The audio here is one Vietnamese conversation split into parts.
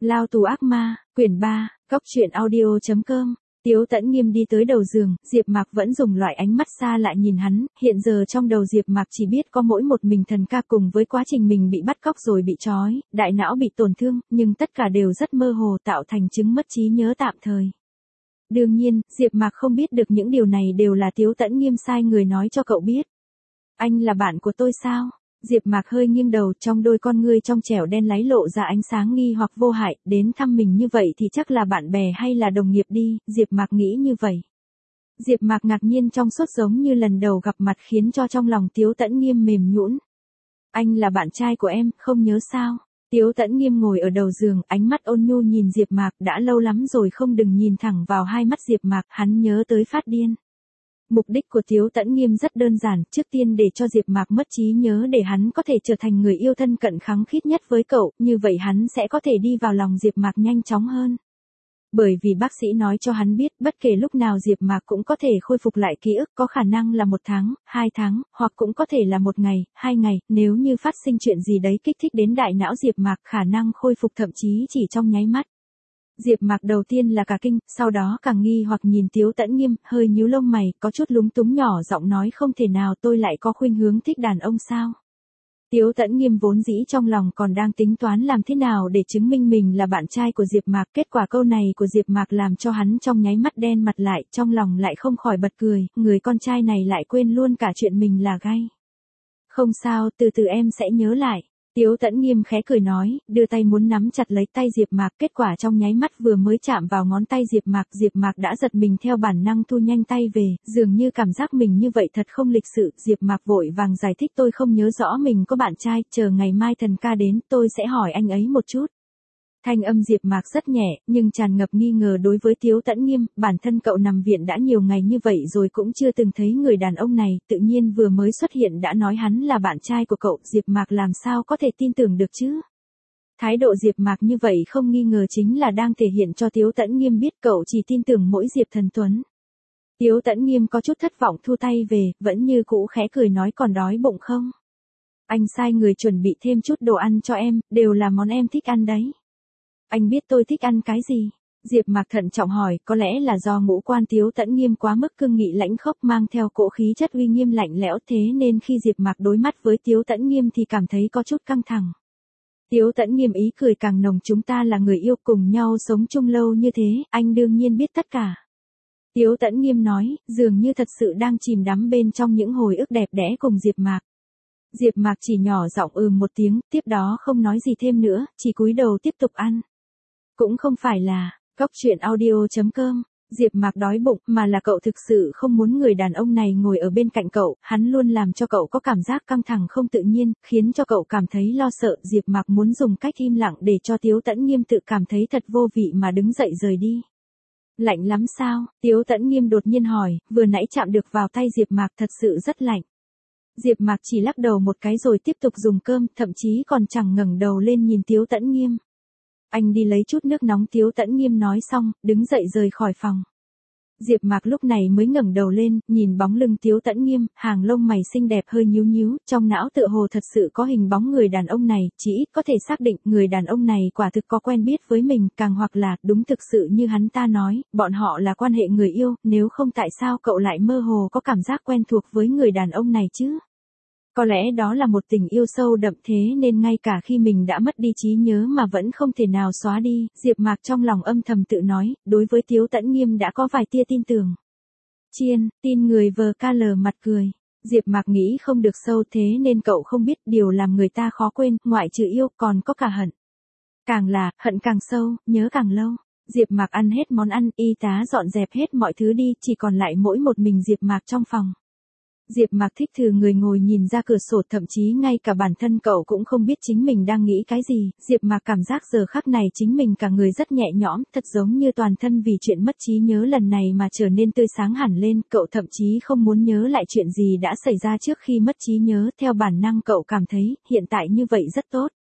Lao tù ác ma, quyển 3, Cóc truyện audio.com. Tiếu Tẫn Nghiêm đi tới đầu giường, Diệp Mạc vẫn dùng loại ánh mắt xa lạ nhìn hắn, hiện giờ trong đầu Diệp Mạc chỉ biết có mỗi một mình thần ca cùng với quá trình mình bị bắt cóc rồi bị trói, đại não bị tổn thương, nhưng tất cả đều rất mơ hồ tạo thành chứng mất trí nhớ tạm thời. Đương nhiên, Diệp Mạc không biết được những điều này đều là Tiếu Tẫn Nghiêm sai người nói cho cậu biết. Anh là bạn của tôi sao? Diệp Mạc hơi nghiêng đầu, trong đôi con ngươi trong trẻo đen láy lộ ra ánh sáng nghi hoặc vô hại, đến thăm mình như vậy thì chắc là bạn bè hay là đồng nghiệp đi, Diệp Mạc nghĩ như vậy. Diệp Mạc ngạc nhiên trong suốt giống như lần đầu gặp mặt khiến cho trong lòng Tiếu Tẫn Nghiêm mềm nhũn. Anh là bạn trai của em, không nhớ sao? Tiếu Tẫn Nghiêm ngồi ở đầu giường, ánh mắt ôn nhu nhìn Diệp Mạc, đã lâu lắm rồi không đừng nhìn thẳng vào hai mắt Diệp Mạc, hắn nhớ tới phát điên. Mục đích của Tiếu Tẫn Nghiêm rất đơn giản, trước tiên để cho Diệp Mạc mất trí nhớ để hắn có thể trở thành người yêu thân cận khăng khít nhất với cậu, như vậy hắn sẽ có thể đi vào lòng Diệp Mạc nhanh chóng hơn. Bởi vì bác sĩ nói cho hắn biết, bất kể lúc nào Diệp Mạc cũng có thể khôi phục lại ký ức, có khả năng là 1 tháng, 2 tháng, hoặc cũng có thể là 1 ngày, 2 ngày, nếu như phát sinh chuyện gì đấy kích thích đến đại não Diệp Mạc, khả năng khôi phục thậm chí chỉ trong nháy mắt. Diệp Mạc đầu tiên là cả kinh, sau đó càng nghi hoặc nhìn Tiếu Tẫn Nghiêm, hơi nhíu lông mày, có chút lúng túng nhỏ giọng nói không thể nào tôi lại có khuynh hướng thích đàn ông sao? Tiếu Tẫn Nghiêm vốn dĩ trong lòng còn đang tính toán làm thế nào để chứng minh mình là bạn trai của Diệp Mạc, kết quả câu này của Diệp Mạc làm cho hắn trong nháy mắt đen mặt lại, trong lòng lại không khỏi bật cười, người con trai này lại quên luôn cả chuyện mình là gay. Không sao, từ từ em sẽ nhớ lại. Tiếu Tẫn Nghiêm khẽ cười nói, đưa tay muốn nắm chặt lấy tay Diệp Mạc, kết quả trong nháy mắt vừa mới chạm vào ngón tay Diệp Mạc đã giật mình theo bản năng thu nhanh tay về, dường như cảm giác mình như vậy thật không lịch sự, Diệp Mạc vội vàng giải thích tôi không nhớ rõ mình có bạn trai, chờ ngày mai thần ca đến, tôi sẽ hỏi anh ấy một chút. Thanh âm Diệp Mạc rất nhẹ, nhưng tràn ngập nghi ngờ đối với Tiếu Tẫn Nghiêm, bản thân cậu nằm viện đã nhiều ngày như vậy rồi cũng chưa từng thấy người đàn ông này, tự nhiên vừa mới xuất hiện đã nói hắn là bạn trai của cậu, Diệp Mạc làm sao có thể tin tưởng được chứ? Thái độ Diệp Mạc như vậy không nghi ngờ chính là đang thể hiện cho Tiếu Tẫn Nghiêm biết cậu chỉ tin tưởng mỗi Diệp Thần Tuấn. Tiếu Tẫn Nghiêm có chút thất vọng thu tay về, vẫn như cũ khẽ cười nói còn đói bụng không? Anh sai người chuẩn bị thêm chút đồ ăn cho em, đều là món em thích ăn đấy. Anh biết tôi thích ăn cái gì? Diệp Mạc thận trọng hỏi, có lẽ là do ngũ quan Tiếu Tẫn Nghiêm quá mức cương nghị lãnh khốc mang theo cỗ khí chất uy nghiêm lạnh lẽo thế nên khi Diệp Mạc đối mắt với Tiếu Tẫn Nghiêm thì cảm thấy có chút căng thẳng. Tiếu Tẫn Nghiêm ý cười càng nồng chúng ta là người yêu cùng nhau sống chung lâu như thế, anh đương nhiên biết tất cả. Tiếu Tẫn Nghiêm nói, dường như thật sự đang chìm đắm bên trong những hồi ức đẹp đẽ cùng Diệp Mạc. Diệp Mạc chỉ nhỏ giọng một tiếng, tiếp đó không nói gì thêm nữa, chỉ cúi đầu tiếp tục ăn. Cũng không phải là, Cóc truyện audio.com, Diệp Mạc đói bụng, mà là cậu thực sự không muốn người đàn ông này ngồi ở bên cạnh cậu, hắn luôn làm cho cậu có cảm giác căng thẳng không tự nhiên, khiến cho cậu cảm thấy lo sợ, Diệp Mạc muốn dùng cách im lặng để cho Tiếu Tẫn Nghiêm tự cảm thấy thật vô vị mà đứng dậy rời đi. Lạnh lắm sao? Tiếu Tẫn Nghiêm đột nhiên hỏi, vừa nãy chạm được vào tay Diệp Mạc thật sự rất lạnh. Diệp Mạc chỉ lắc đầu một cái rồi tiếp tục dùng cơm, thậm chí còn chẳng ngẩng đầu lên nhìn Tiếu Tẫn Nghiêm. Anh đi lấy chút nước nóng Tiếu Tẫn Nghiêm nói xong, đứng dậy rời khỏi phòng. Diệp Mạc lúc này mới ngẩng đầu lên, nhìn bóng lưng Tiếu Tẫn Nghiêm, hàng lông mày xinh đẹp hơi nhíu nhíu, trong não tựa hồ thật sự có hình bóng người đàn ông này, chỉ ít có thể xác định người đàn ông này quả thực có quen biết với mình, càng hoặc là, đúng thực sự như hắn ta nói, bọn họ là quan hệ người yêu, nếu không tại sao cậu lại mơ hồ có cảm giác quen thuộc với người đàn ông này chứ? Có lẽ đó là một tình yêu sâu đậm thế nên ngay cả khi mình đã mất đi trí nhớ mà vẫn không thể nào xóa đi, Diệp Mạc trong lòng âm thầm tự nói, đối với Tiếu Tẫn Nghiêm đã có vài tia tin tưởng. Chiên, tin người vờ ca lờ mặt cười. Diệp Mạc nghĩ không được sâu thế nên cậu không biết điều làm người ta khó quên, ngoại trừ yêu còn có cả hận. Càng là, hận càng sâu, nhớ càng lâu. Diệp Mạc ăn hết món ăn, y tá dọn dẹp hết mọi thứ đi, chỉ còn lại mỗi một mình Diệp Mạc trong phòng. Diệp Mạc thích thừ người ngồi nhìn ra cửa sổ, thậm chí ngay cả bản thân cậu cũng không biết chính mình đang nghĩ cái gì, Diệp Mạc cảm giác giờ khắc này chính mình cả người rất nhẹ nhõm, thật giống như toàn thân vì chuyện mất trí nhớ lần này mà trở nên tươi sáng hẳn lên, cậu thậm chí không muốn nhớ lại chuyện gì đã xảy ra trước khi mất trí nhớ, theo bản năng cậu cảm thấy, hiện tại như vậy rất tốt.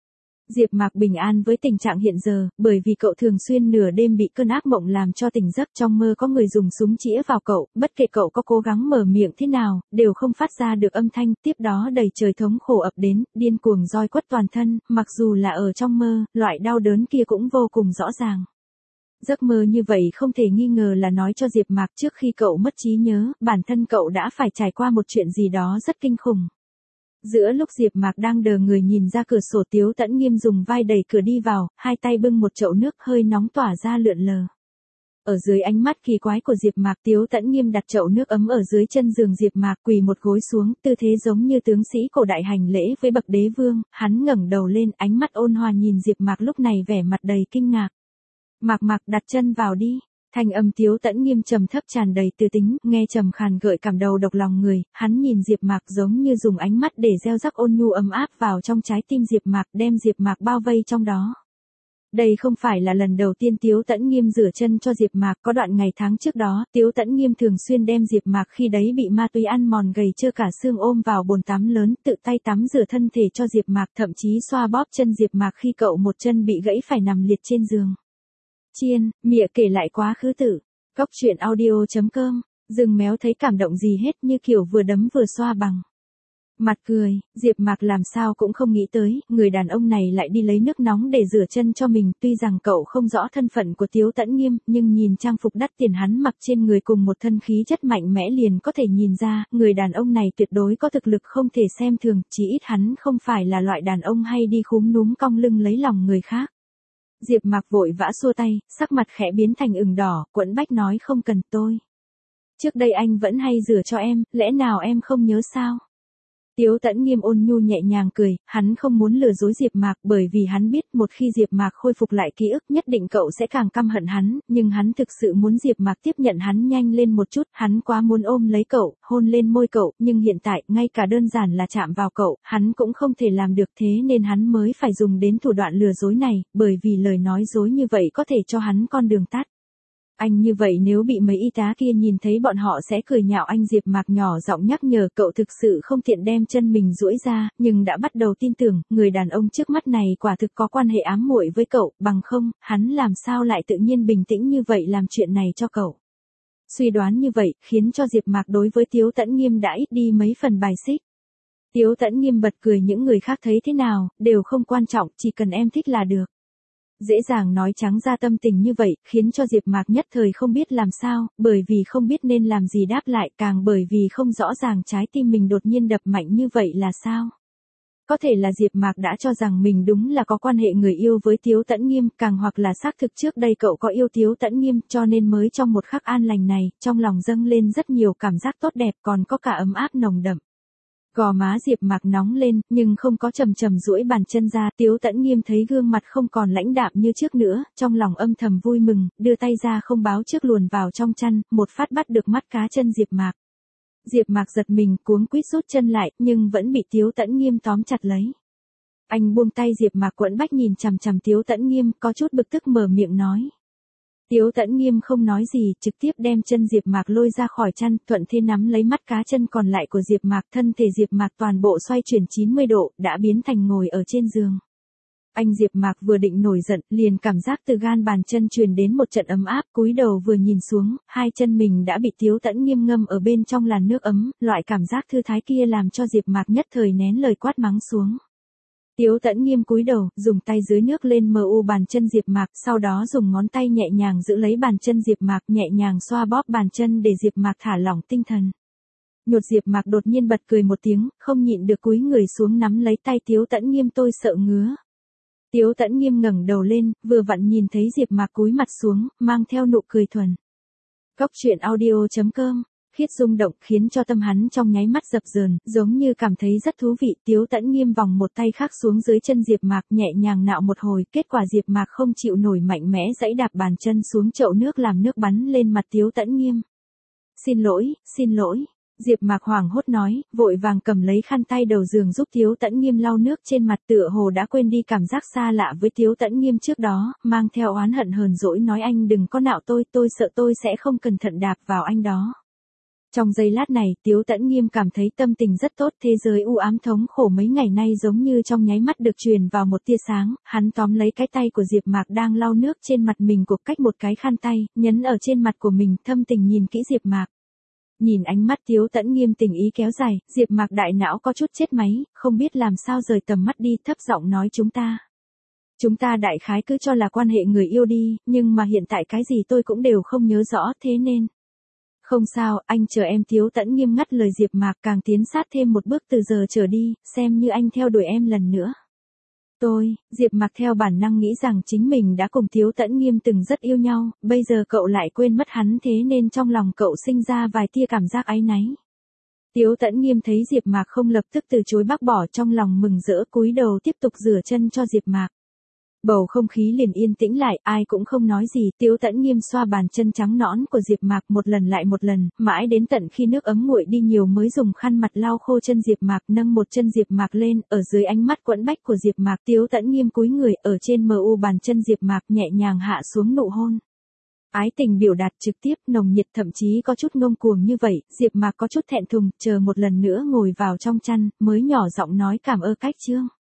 Diệp Mạc bình an với tình trạng hiện giờ, bởi vì cậu thường xuyên nửa đêm bị cơn ác mộng làm cho tỉnh giấc, trong mơ có người dùng súng chĩa vào cậu, bất kể cậu có cố gắng mở miệng thế nào, đều không phát ra được âm thanh, tiếp đó đầy trời thống khổ ập đến, điên cuồng roi quất toàn thân, mặc dù là ở trong mơ, loại đau đớn kia cũng vô cùng rõ ràng. Giấc mơ như vậy không thể nghi ngờ là nói cho Diệp Mạc trước khi cậu mất trí nhớ, bản thân cậu đã phải trải qua một chuyện gì đó rất kinh khủng. Giữa lúc Diệp Mạc đang đờ người nhìn ra cửa sổ, Tiếu Tẫn Nghiêm dùng vai đẩy cửa đi vào, hai tay bưng một chậu nước hơi nóng tỏa ra lượn lờ. Ở dưới ánh mắt kỳ quái của Diệp Mạc, Tiếu Tẫn Nghiêm đặt chậu nước ấm ở dưới chân giường Diệp Mạc, quỳ một gối xuống, tư thế giống như tướng sĩ cổ đại hành lễ với bậc đế vương, hắn ngẩng đầu lên, ánh mắt ôn hòa nhìn Diệp Mạc lúc này vẻ mặt đầy kinh ngạc. "Mạc Mạc, đặt chân vào đi." Thanh âm Tiếu Tẫn Nghiêm trầm thấp tràn đầy tư tính, nghe trầm khàn gợi cảm đầu độc lòng người, hắn nhìn Diệp Mạc giống như dùng ánh mắt để gieo rắc ôn nhu ấm áp vào trong trái tim Diệp Mạc, đem Diệp Mạc bao vây trong đó. Đây không phải là lần đầu tiên Tiếu Tẫn Nghiêm rửa chân cho Diệp Mạc, có đoạn ngày tháng trước đó, Tiếu Tẫn Nghiêm thường xuyên đem Diệp Mạc khi đấy bị ma túy ăn mòn gầy trơ cả xương ôm vào bồn tắm lớn, tự tay tắm rửa thân thể cho Diệp Mạc, thậm chí xoa bóp chân Diệp Mạc khi cậu một chân bị gãy phải nằm liệt trên giường. Chiên, mịa kể lại quá khứ tử. Cóc truyện audio.com, Dừng méo thấy cảm động gì hết, như kiểu vừa đấm vừa xoa bằng. Mặt cười, Diệp Mạc làm sao cũng không nghĩ tới, người đàn ông này lại đi lấy nước nóng để rửa chân cho mình, tuy rằng cậu không rõ thân phận của Tiếu Tẫn Nghiêm, nhưng nhìn trang phục đắt tiền hắn mặc trên người cùng một thân khí chất mạnh mẽ liền có thể nhìn ra, người đàn ông này tuyệt đối có thực lực không thể xem thường, chỉ ít hắn không phải là loại đàn ông hay đi khúm núm cong lưng lấy lòng người khác. Diệp Mạc vội vã xua tay, sắc mặt khẽ biến thành ửng đỏ, quẫn bách nói không cần tôi. Trước đây anh vẫn hay rửa cho em, lẽ nào em không nhớ sao? Tiếu Tẫn Nghiêm ôn nhu nhẹ nhàng cười, hắn không muốn lừa dối Diệp Mạc bởi vì hắn biết một khi Diệp Mạc khôi phục lại ký ức nhất định cậu sẽ càng căm hận hắn, nhưng hắn thực sự muốn Diệp Mạc tiếp nhận hắn nhanh lên một chút, hắn quá muốn ôm lấy cậu, hôn lên môi cậu, nhưng hiện tại, ngay cả đơn giản là chạm vào cậu, hắn cũng không thể làm được, thế nên hắn mới phải dùng đến thủ đoạn lừa dối này, bởi vì lời nói dối như vậy có thể cho hắn con đường tắt. Anh như vậy nếu bị mấy y tá kia nhìn thấy bọn họ sẽ cười nhạo anh. Diệp Mạc nhỏ giọng nhắc nhở cậu thực sự không tiện đem chân mình duỗi ra, nhưng đã bắt đầu tin tưởng, người đàn ông trước mắt này quả thực có quan hệ ám muội với cậu, bằng không, hắn làm sao lại tự nhiên bình tĩnh như vậy làm chuyện này cho cậu. Suy đoán như vậy, khiến cho Diệp Mạc đối với Tiếu Tẫn Nghiêm đã ít đi mấy phần bài xích. Tiếu Tẫn Nghiêm bật cười, những người khác thấy thế nào, đều không quan trọng, chỉ cần em thích là được. Dễ dàng nói trắng ra tâm tình như vậy, khiến cho Diệp Mạc nhất thời không biết làm sao, bởi vì không biết nên làm gì đáp lại, càng bởi vì không rõ ràng trái tim mình đột nhiên đập mạnh như vậy là sao. Có thể là Diệp Mạc đã cho rằng mình đúng là có quan hệ người yêu với Tiếu Tẫn Nghiêm, càng hoặc là xác thực trước đây cậu có yêu Tiếu Tẫn Nghiêm, cho nên mới trong một khắc an lành này, trong lòng dâng lên rất nhiều cảm giác tốt đẹp, còn có cả ấm áp nồng đậm. Gò má Diệp Mạc nóng lên, nhưng không có chầm duỗi bàn chân ra, Tiếu Tẫn Nghiêm thấy gương mặt không còn lãnh đạm như trước nữa, trong lòng âm thầm vui mừng, đưa tay ra không báo trước luồn vào trong chăn, một phát bắt được mắt cá chân Diệp Mạc. Diệp Mạc giật mình, cuống quýt rút chân lại, nhưng vẫn bị Tiếu Tẫn Nghiêm tóm chặt lấy. Anh buông tay, Diệp Mạc quẫn bách nhìn chằm chằm Tiếu Tẫn Nghiêm, có chút bực tức mở miệng nói. Tiếu Tẫn Nghiêm không nói gì, trực tiếp đem chân Diệp Mạc lôi ra khỏi chăn, thuận thế nắm lấy mắt cá chân còn lại của Diệp Mạc, thân thể Diệp Mạc toàn bộ xoay chuyển 90 độ, đã biến thành ngồi ở trên giường. Anh Diệp Mạc vừa định nổi giận, liền cảm giác từ gan bàn chân truyền đến một trận ấm áp, cúi đầu vừa nhìn xuống, hai chân mình đã bị Tiếu Tẫn Nghiêm ngâm ở bên trong làn nước ấm, loại cảm giác thư thái kia làm cho Diệp Mạc nhất thời nén lời quát mắng xuống. Tiếu Tẫn Nghiêm cúi đầu, dùng tay dưới nước lên mu bàn chân Diệp Mạc, sau đó dùng ngón tay nhẹ nhàng giữ lấy bàn chân Diệp Mạc, nhẹ nhàng xoa bóp bàn chân để Diệp Mạc thả lỏng tinh thần. Nhột Diệp Mạc đột nhiên bật cười một tiếng, không nhịn được cúi người xuống nắm lấy tay Tiếu Tẫn Nghiêm, tôi sợ ngứa. Tiếu Tẫn Nghiêm ngẩng đầu lên, vừa vặn nhìn thấy Diệp Mạc cúi mặt xuống, mang theo nụ cười thuần. Cóc truyện audio.com, khiết rung động, khiến cho tâm hắn trong nháy mắt dập dờn, giống như cảm thấy rất thú vị. Tiếu Tẫn Nghiêm vòng một tay khác xuống dưới chân Diệp Mạc, nhẹ nhàng nạo một hồi, kết quả Diệp Mạc không chịu nổi mạnh mẽ giẫy đạp bàn chân xuống chậu nước làm nước bắn lên mặt Tiếu Tẫn Nghiêm. Xin lỗi. Diệp Mạc hoảng hốt nói, vội vàng cầm lấy khăn tay đầu giường giúp Tiếu Tẫn Nghiêm lau nước trên mặt, tựa hồ đã quên đi cảm giác xa lạ với Tiếu Tẫn Nghiêm trước đó, mang theo oán hận hờn dỗi nói, anh đừng có nạo tôi sợ tôi sẽ không cẩn thận đạp vào anh đó. Trong giây lát này, Tiếu Tẫn Nghiêm cảm thấy tâm tình rất tốt, thế giới u ám thống khổ mấy ngày nay giống như trong nháy mắt được truyền vào một tia sáng, hắn tóm lấy cái tay của Diệp Mạc đang lau nước trên mặt mình cục cách một cái khăn tay, nhấn ở trên mặt của mình, thâm tình nhìn kỹ Diệp Mạc. Nhìn ánh mắt Tiếu Tẫn Nghiêm tình ý kéo dài, Diệp Mạc đại não có chút chết máy, không biết làm sao rời tầm mắt đi, thấp giọng nói Chúng ta đại khái cứ cho là quan hệ người yêu đi, nhưng mà hiện tại cái gì tôi cũng đều không nhớ rõ, thế nên. Không sao, anh chờ em. Tiếu Tẫn Nghiêm ngắt lời Diệp Mạc, càng tiến sát thêm một bước, từ giờ trở đi, xem như anh theo đuổi em lần nữa. Diệp Mạc theo bản năng nghĩ rằng chính mình đã cùng Tiếu Tẫn Nghiêm từng rất yêu nhau, bây giờ cậu lại quên mất hắn, thế nên trong lòng cậu sinh ra vài tia cảm giác áy náy. Tiếu Tẫn Nghiêm thấy Diệp Mạc không lập tức từ chối bác bỏ, trong lòng mừng rỡ cúi đầu tiếp tục rửa chân cho Diệp Mạc. Bầu không khí liền yên tĩnh lại, ai cũng không nói gì, Tiếu Tẫn Nghiêm xoa bàn chân trắng nõn của Diệp Mạc một lần lại một lần, mãi đến tận khi nước ấm nguội đi nhiều mới dùng khăn mặt lau khô chân Diệp Mạc, nâng một chân Diệp Mạc lên, ở dưới ánh mắt quẫn bách của Diệp Mạc, Tiếu Tẫn Nghiêm cúi người ở trên mu bàn chân Diệp Mạc nhẹ nhàng hạ xuống nụ hôn. Ái tình biểu đạt trực tiếp, nồng nhiệt, thậm chí có chút ngông cuồng như vậy, Diệp Mạc có chút thẹn thùng, chờ một lần nữa ngồi vào trong chăn, mới nhỏ giọng nói cảm ơn cách Trương.